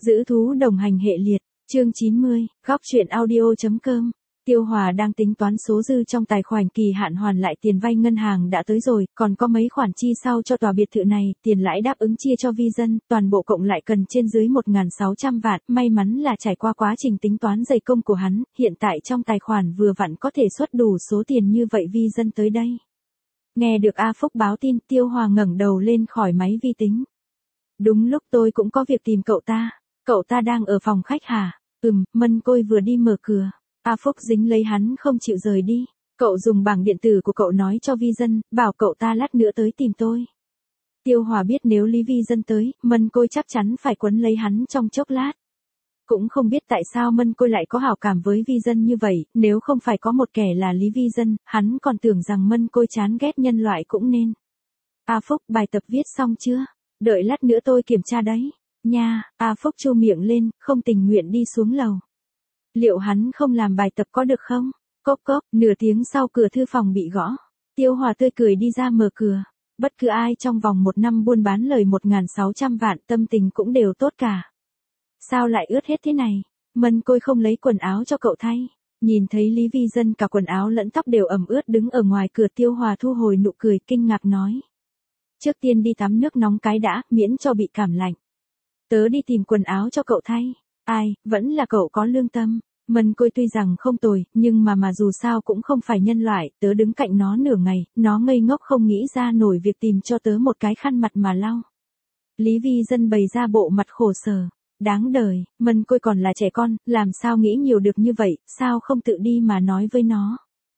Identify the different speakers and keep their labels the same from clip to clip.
Speaker 1: Giữ thú đồng hành hệ liệt, chương 90, góc truyện audio.com. Tiêu Hòa đang tính toán số dư trong tài khoản kỳ hạn hoàn lại tiền vay ngân hàng đã tới rồi, còn có mấy khoản chi sau cho tòa biệt thự này, tiền lãi đáp ứng chia cho vi dân, toàn bộ cộng lại cần trên dưới 1.600 vạn, may mắn là trải qua quá trình tính toán dày công của hắn, hiện tại trong tài khoản vừa vặn có thể xuất đủ số tiền như vậy vi dân tới đây. Nghe được A Phúc báo tin, Tiêu Hòa ngẩng đầu lên khỏi máy vi tính. Đúng lúc tôi cũng có việc tìm cậu ta đang ở phòng khách hả? Mân Côi vừa đi mở cửa. A Phúc dính lấy hắn không chịu rời đi. Cậu dùng bảng điện tử của cậu nói cho vi dân, bảo cậu ta lát nữa tới tìm tôi. Tiêu Hòa biết nếu Lý Vi Dân tới, Mân Côi chắc chắn phải quấn lấy hắn trong chốc lát. Cũng không biết tại sao Mân Côi lại có hảo cảm với Vi Dân như vậy, nếu không phải có một kẻ là Lý Vi Dân, hắn còn tưởng rằng Mân Côi chán ghét nhân loại cũng nên. A Phúc, bài tập viết xong chưa? Đợi lát nữa tôi kiểm tra đấy. Nha, A Phúc chu miệng lên, không tình nguyện đi xuống lầu. Liệu hắn không làm bài tập có được không? Cốc cốc, nửa tiếng sau cửa thư phòng bị gõ. Tiêu Hòa tươi cười đi ra mở cửa. Bất cứ ai trong vòng 1 năm buôn bán lời 1.600 vạn tâm tình cũng đều tốt cả. Sao lại ướt hết thế này? Mân Côi không lấy quần áo cho cậu thay. Nhìn thấy Lý Vi Dân cả quần áo lẫn tóc đều ẩm ướt đứng ở ngoài cửa, Tiêu Hòa thu hồi nụ cười kinh ngạc nói. Trước tiên đi tắm nước nóng cái đã, miễn cho bị cảm lạnh. Tớ đi tìm quần áo cho cậu thay. Ai, vẫn là cậu có lương tâm. Mân Côi tuy rằng không tồi, nhưng mà dù sao cũng không phải nhân loại, tớ đứng cạnh nó nửa ngày, nó ngây ngốc không nghĩ ra nổi việc tìm cho tớ một cái khăn mặt mà lau. Lý Vi Dân bày ra bộ mặt khổ sở. Đáng đời, Mân Côi còn là trẻ con, làm sao nghĩ nhiều được như vậy, sao không tự đi mà nói với nó.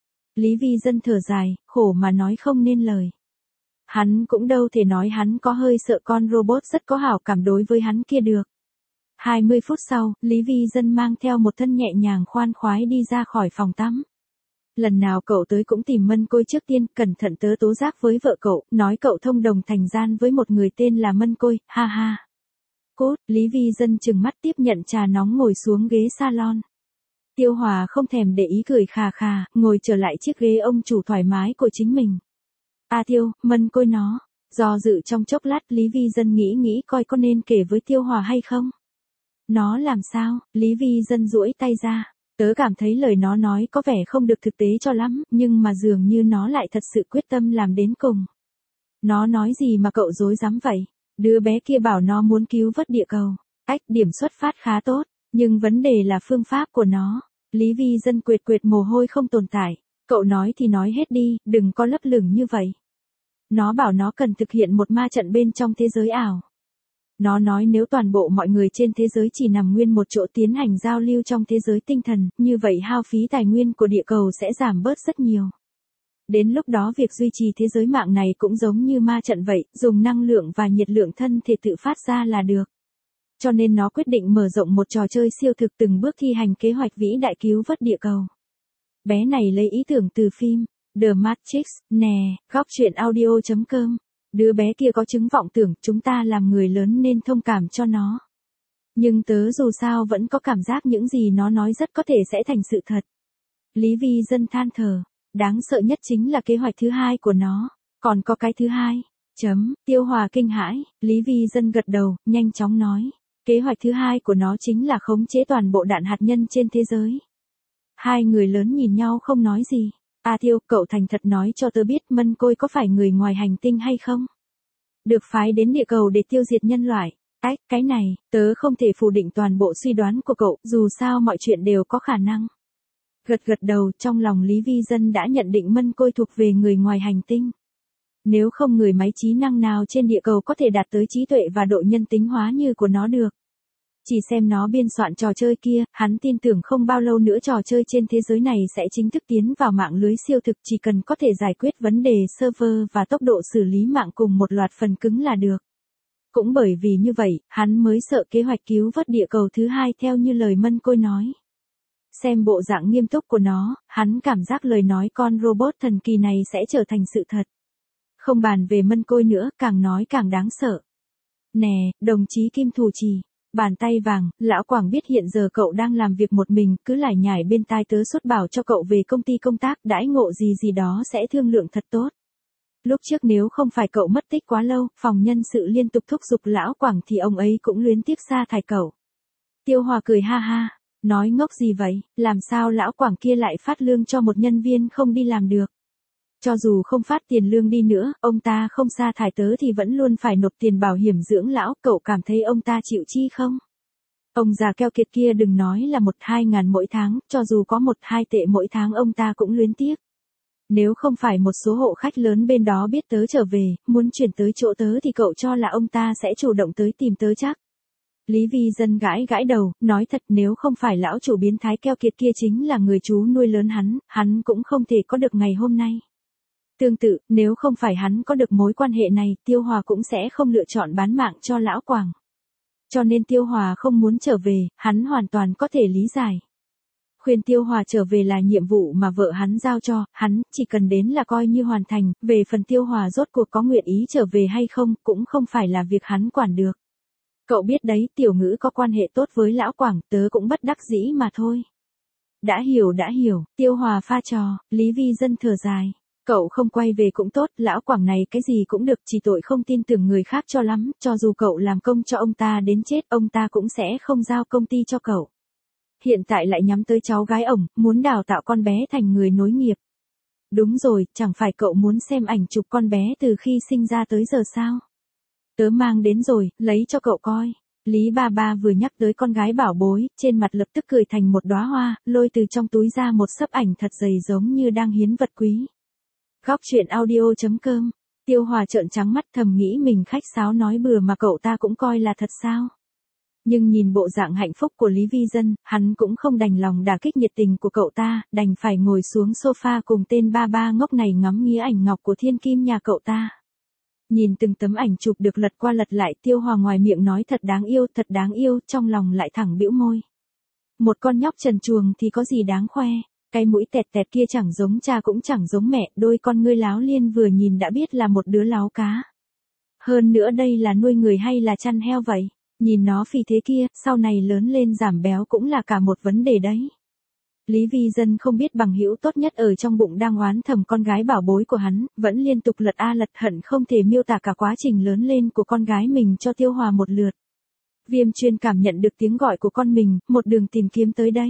Speaker 1: Lý Vi Dân thở dài, khổ mà nói không nên lời. Hắn cũng đâu thể nói hắn có hơi sợ con robot rất có hảo cảm đối với hắn kia được. 20 phút sau, Lý Vi Dân mang theo một thân nhẹ nhàng khoan khoái đi ra khỏi phòng tắm. Lần nào cậu tới cũng tìm Mân Côi trước tiên, cẩn thận tớ tố giác với vợ cậu, nói cậu thông đồng thành gian với một người tên là Mân Côi, ha ha. Cốt, Lý Vi Dân trừng mắt tiếp nhận trà nóng ngồi xuống ghế salon. Tiêu Hòa không thèm để ý cười khà khà, ngồi trở lại chiếc ghế ông chủ thoải mái của chính mình. Tiêu, Mân Côi nó. Do dự trong chốc lát, Lý Vi Dân nghĩ coi có nên kể với Tiêu Hòa hay không. Nó làm sao? Lý Vi Dân duỗi tay ra. Tớ cảm thấy lời nó nói có vẻ không được thực tế cho lắm, nhưng mà dường như nó lại thật sự quyết tâm làm đến cùng. Nó nói gì mà cậu dối dám vậy? Đứa bé kia bảo nó muốn cứu vớt địa cầu. Điểm xuất phát khá tốt, nhưng vấn đề là phương pháp của nó. Lý Vi Dân quệt mồ hôi không tồn tại. Cậu nói thì nói hết đi, đừng có lấp lửng như vậy. Nó bảo nó cần thực hiện một ma trận bên trong thế giới ảo. Nó nói nếu toàn bộ mọi người trên thế giới chỉ nằm nguyên một chỗ tiến hành giao lưu trong thế giới tinh thần, như vậy hao phí tài nguyên của địa cầu sẽ giảm bớt rất nhiều. Đến lúc đó việc duy trì thế giới mạng này cũng giống như ma trận vậy, dùng năng lượng và nhiệt lượng thân thể tự phát ra là được. Cho nên nó quyết định mở rộng một trò chơi siêu thực từng bước thi hành kế hoạch vĩ đại cứu vớt địa cầu. Bé này lấy ý tưởng từ phim The Matrix, nè, góc truyện audio.com. Đứa bé kia có chứng vọng tưởng, chúng ta làm người lớn nên thông cảm cho nó. Nhưng tớ dù sao vẫn có cảm giác những gì nó nói rất có thể sẽ thành sự thật. Lý Vi Dân than thở. Đáng sợ nhất chính là kế hoạch thứ hai của nó. Còn có cái thứ hai. Tiêu Hòa kinh hãi. Lý Vi Dân gật đầu, nhanh chóng nói. Kế hoạch thứ hai của nó chính là khống chế toàn bộ đạn hạt nhân trên thế giới. Hai người lớn nhìn nhau không nói gì. Tiêu, cậu thành thật nói cho tớ biết Mân Côi có phải người ngoài hành tinh hay không? Được phái đến địa cầu để tiêu diệt nhân loại. Cái này, tớ không thể phủ định toàn bộ suy đoán của cậu, dù sao mọi chuyện đều có khả năng. Gật đầu, trong lòng Lý Vi Dân đã nhận định Mân Côi thuộc về người ngoài hành tinh. Nếu không người máy trí năng nào trên địa cầu có thể đạt tới trí tuệ và độ nhân tính hóa như của nó được. Chỉ xem nó biên soạn trò chơi kia, hắn tin tưởng không bao lâu nữa trò chơi trên thế giới này sẽ chính thức tiến vào mạng lưới siêu thực, chỉ cần có thể giải quyết vấn đề server và tốc độ xử lý mạng cùng một loạt phần cứng là được. Cũng bởi vì như vậy, hắn mới sợ kế hoạch cứu vớt địa cầu thứ hai theo như lời Mân Côi nói. Xem bộ dạng nghiêm túc của nó, hắn cảm giác lời nói con robot thần kỳ này sẽ trở thành sự thật. Không bàn về Mân Côi nữa, càng nói càng đáng sợ. Nè, đồng chí Kim Thủ Trì. Bàn tay vàng, lão Quảng biết hiện giờ cậu đang làm việc một mình, cứ lải nhải bên tai tớ suốt bảo cho cậu về công ty công tác, đãi ngộ gì đó sẽ thương lượng thật tốt. Lúc trước nếu không phải cậu mất tích quá lâu, phòng nhân sự liên tục thúc giục lão Quảng thì ông ấy cũng luyến tiếc sa thải cậu. Tiêu Hòa cười ha ha, nói ngốc gì vậy, làm sao lão Quảng kia lại phát lương cho một nhân viên không đi làm được. Cho dù không phát tiền lương đi nữa, ông ta không sa thải tớ thì vẫn luôn phải nộp tiền bảo hiểm dưỡng lão, cậu cảm thấy ông ta chịu chi không? Ông già keo kiệt kia đừng nói là 1-2 ngàn mỗi tháng, cho dù có 1-2 tệ mỗi tháng ông ta cũng luyến tiếc. Nếu không phải một số hộ khách lớn bên đó biết tớ trở về, muốn chuyển tới chỗ tớ thì cậu cho là ông ta sẽ chủ động tới tìm tớ chắc. Lý Vi Dân gãi gãi đầu, nói thật nếu không phải lão chủ biến thái keo kiệt kia chính là người chú nuôi lớn hắn cũng không thể có được ngày hôm nay. Tương tự, nếu không phải hắn có được mối quan hệ này, Tiêu Hòa cũng sẽ không lựa chọn bán mạng cho lão Quảng. Cho nên Tiêu Hòa không muốn trở về, hắn hoàn toàn có thể lý giải. Khuyên Tiêu Hòa trở về là nhiệm vụ mà vợ hắn giao cho, hắn chỉ cần đến là coi như hoàn thành, về phần Tiêu Hòa rốt cuộc có nguyện ý trở về hay không, cũng không phải là việc hắn quản được. Cậu biết đấy, Tiểu Ngữ có quan hệ tốt với lão Quảng, tớ cũng bất đắc dĩ mà thôi. Đã hiểu, Tiêu Hòa pha trò, Lý Vi Dân thở dài. Cậu không quay về cũng tốt, lão Quảng này cái gì cũng được, chỉ tội không tin tưởng người khác cho lắm, cho dù cậu làm công cho ông ta đến chết, ông ta cũng sẽ không giao công ty cho cậu. Hiện tại lại nhắm tới cháu gái ổng, muốn đào tạo con bé thành người nối nghiệp. Đúng rồi, chẳng phải cậu muốn xem ảnh chụp con bé từ khi sinh ra tới giờ sao? Tớ mang đến rồi, lấy cho cậu coi. Lý Ba Ba vừa nhắc tới con gái bảo bối, trên mặt lập tức cười thành một đóa hoa, lôi từ trong túi ra một xấp ảnh thật dày giống như đang hiến vật quý. Góc truyện audio.com. Tiêu Hòa trợn trắng mắt thầm nghĩ mình khách sáo nói bừa mà cậu ta cũng coi là thật sao. Nhưng nhìn bộ dạng hạnh phúc của Lý Vi Dân, hắn cũng không đành lòng đả kích nhiệt tình của cậu ta, đành phải ngồi xuống sofa cùng tên ba ba ngốc này ngắm nghía ảnh ngọc của thiên kim nhà cậu ta. Nhìn từng tấm ảnh chụp được lật qua lật lại, Tiêu Hòa ngoài miệng nói thật đáng yêu, trong lòng lại thẳng bĩu môi. Một con nhóc trần truồng thì có gì đáng khoe. Cái mũi tẹt tẹt kia chẳng giống cha cũng chẳng giống mẹ, đôi con ngươi láo liên vừa nhìn đã biết là một đứa láo cá. Hơn nữa đây là nuôi người hay là chăn heo vậy? Nhìn nó phì thế kia, sau này lớn lên giảm béo cũng là cả một vấn đề đấy. Lý Vi Dân không biết bằng hữu tốt nhất ở trong bụng đang oán thầm con gái bảo bối của hắn, vẫn liên tục lật lật hận không thể miêu tả cả quá trình lớn lên của con gái mình cho Tiêu Hòa một lượt. Viêm Chuyên cảm nhận được tiếng gọi của con mình, một đường tìm kiếm tới đây.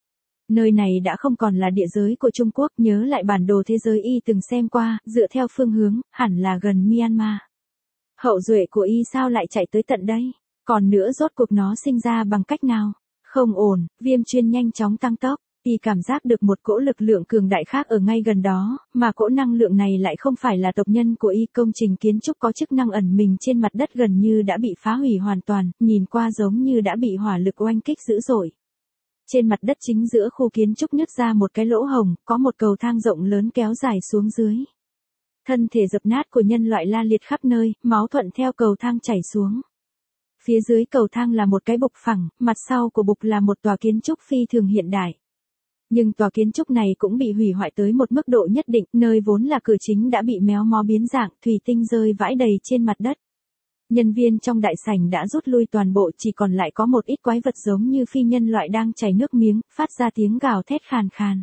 Speaker 1: Nơi này đã không còn là địa giới của Trung Quốc, nhớ lại bản đồ thế giới y từng xem qua, dựa theo phương hướng, hẳn là gần Myanmar. Hậu duệ của y sao lại chạy tới tận đây? Còn nữa rốt cuộc nó sinh ra bằng cách nào? Không ổn, Viêm Chuyên nhanh chóng tăng tốc, y cảm giác được một cỗ lực lượng cường đại khác ở ngay gần đó, mà cỗ năng lượng này lại không phải là tộc nhân của y. Công trình kiến trúc có chức năng ẩn mình trên mặt đất gần như đã bị phá hủy hoàn toàn, nhìn qua giống như đã bị hỏa lực oanh kích dữ dội. Trên mặt đất chính giữa khu kiến trúc nứt ra một cái lỗ hổng, có một cầu thang rộng lớn kéo dài xuống dưới. Thân thể dập nát của nhân loại la liệt khắp nơi, máu thuận theo cầu thang chảy xuống. Phía dưới cầu thang là một cái bục phẳng, mặt sau của bục là một tòa kiến trúc phi thường hiện đại. Nhưng tòa kiến trúc này cũng bị hủy hoại tới một mức độ nhất định, nơi vốn là cửa chính đã bị méo mó biến dạng, thủy tinh rơi vãi đầy trên mặt đất. Nhân viên trong đại sảnh đã rút lui toàn bộ, chỉ còn lại có một ít quái vật giống như phi nhân loại đang chảy nước miếng, phát ra tiếng gào thét khàn khàn.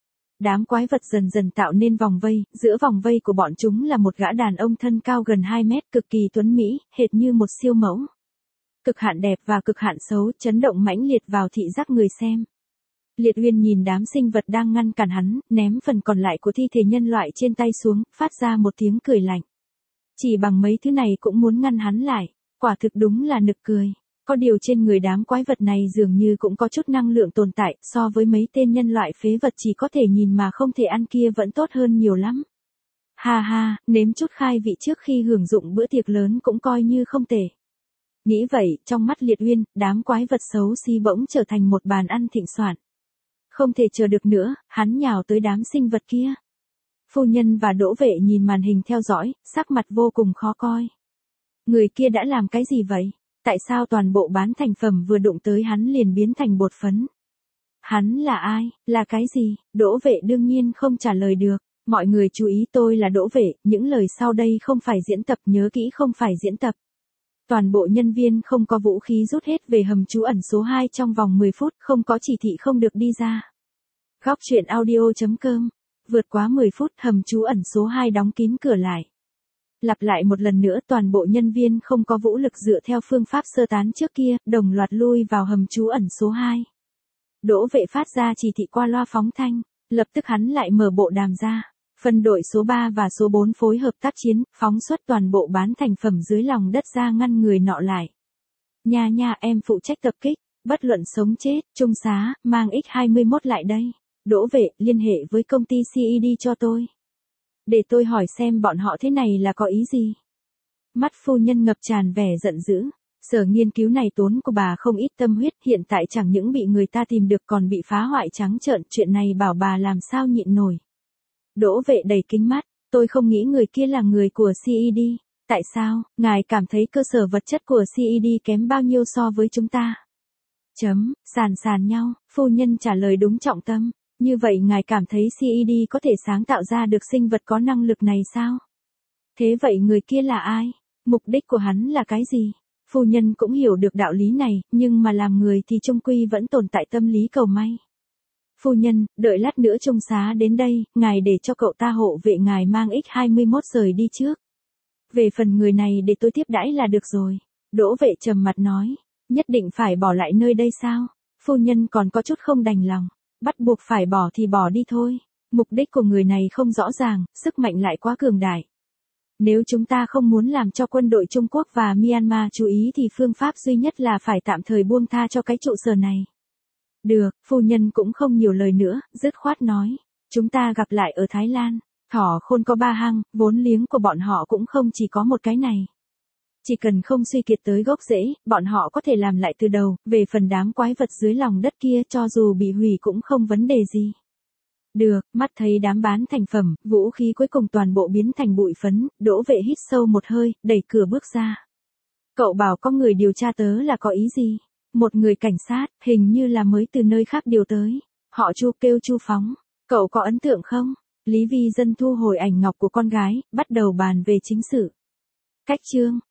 Speaker 1: Đám quái vật dần dần tạo nên vòng vây, giữa vòng vây của bọn chúng là một gã đàn ông thân cao gần 2 mét, cực kỳ tuấn mỹ, hệt như một siêu mẫu. Cực hạn đẹp và cực hạn xấu, chấn động mãnh liệt vào thị giác người xem. Liệt Uyên nhìn đám sinh vật đang ngăn cản hắn, ném phần còn lại của thi thể nhân loại trên tay xuống, phát ra một tiếng cười lạnh. Chỉ bằng mấy thứ này cũng muốn ngăn hắn lại, quả thực đúng là nực cười. Có điều trên người đám quái vật này dường như cũng có chút năng lượng tồn tại, so với mấy tên nhân loại phế vật chỉ có thể nhìn mà không thể ăn kia vẫn tốt hơn nhiều lắm. Ha ha, nếm chút khai vị trước khi hưởng dụng bữa tiệc lớn cũng coi như không tệ. Nghĩ vậy, trong mắt Liệt Uyên, đám quái vật xấu xí bỗng trở thành một bàn ăn thịnh soạn. Không thể chờ được nữa, hắn nhào tới đám sinh vật kia. Phu nhân và Đỗ Vệ nhìn màn hình theo dõi, sắc mặt vô cùng khó coi. Người kia đã làm cái gì vậy? Tại sao toàn bộ bán thành phẩm vừa đụng tới hắn liền biến thành bột phấn? Hắn là ai? Là cái gì? Đỗ Vệ đương nhiên không trả lời được. Mọi người chú ý, tôi là Đỗ Vệ, những lời sau đây không phải diễn tập, nhớ kỹ không phải diễn tập. Toàn bộ nhân viên không có vũ khí rút hết về hầm trú ẩn số 2 trong vòng 10 phút, không có chỉ thị không được đi ra. Góc truyện audio.com. Vượt quá 10 phút, hầm trú ẩn số 2 đóng kín cửa lại. Lặp lại một lần nữa, toàn bộ nhân viên không có vũ lực dựa theo phương pháp sơ tán trước kia, đồng loạt lui vào hầm trú ẩn số 2. Đỗ Vệ phát ra chỉ thị qua loa phóng thanh, lập tức hắn lại mở bộ đàm ra. Phân đội số 3 và số 4 phối hợp tác chiến, phóng xuất toàn bộ bán thành phẩm dưới lòng đất ra ngăn người nọ lại. Nha, em phụ trách tập kích, bất luận sống chết, trung xá, mang X21 lại đây. Đỗ Vệ, liên hệ với công ty CED cho tôi. Để tôi hỏi xem bọn họ thế này là có ý gì. Mắt phu nhân ngập tràn vẻ giận dữ. Sở nghiên cứu này tốn của bà không ít tâm huyết, hiện tại chẳng những bị người ta tìm được còn bị phá hoại trắng trợn, chuyện này bảo bà làm sao nhịn nổi. Đỗ Vệ đầy kính mắt, tôi không nghĩ người kia là người của CED. Tại sao, ngài cảm thấy cơ sở vật chất của CED kém bao nhiêu so với chúng ta? Sàn nhau, phu nhân trả lời đúng trọng tâm. Như vậy ngài cảm thấy CED có thể sáng tạo ra được sinh vật có năng lực này sao? Thế vậy người kia là ai? Mục đích của hắn là cái gì? Phu nhân cũng hiểu được đạo lý này, nhưng mà làm người thì chung quy vẫn tồn tại tâm lý cầu may. Phu nhân, đợi lát nữa trung xá đến đây, ngài để cho cậu ta hộ vệ ngài mang X21 rời đi trước. Về phần người này để tôi tiếp đãi là được rồi. Đỗ Vệ trầm mặt nói, nhất định phải bỏ lại nơi đây sao? Phu nhân còn có chút không đành lòng, bắt buộc phải bỏ thì bỏ đi thôi. Mục đích của người này không rõ ràng, sức mạnh lại quá cường đại. Nếu chúng ta không muốn làm cho quân đội Trung Quốc và Myanmar chú ý thì phương pháp duy nhất là phải tạm thời buông tha cho cái trụ sở này. Được, phu nhân cũng không nhiều lời nữa, dứt khoát nói. Chúng ta gặp lại ở Thái Lan. Thỏ khôn có 3 hang, vốn liếng của bọn họ cũng không chỉ có một cái này. Chỉ cần không suy kiệt tới gốc rễ, bọn họ có thể làm lại từ đầu, về phần đám quái vật dưới lòng đất kia cho dù bị hủy cũng không vấn đề gì. Được, mắt thấy đám bán thành phẩm, vũ khí cuối cùng toàn bộ biến thành bụi phấn, Đỗ Vệ hít sâu một hơi, đẩy cửa bước ra. Cậu bảo có người điều tra tớ là có ý gì? Một người cảnh sát, hình như là mới từ nơi khác điều tới. Họ Chu kêu Chu Phóng. Cậu có ấn tượng không? Lý Vi Dân thu hồi ảnh ngọc của con gái, bắt đầu bàn về chính sự. Cách chương.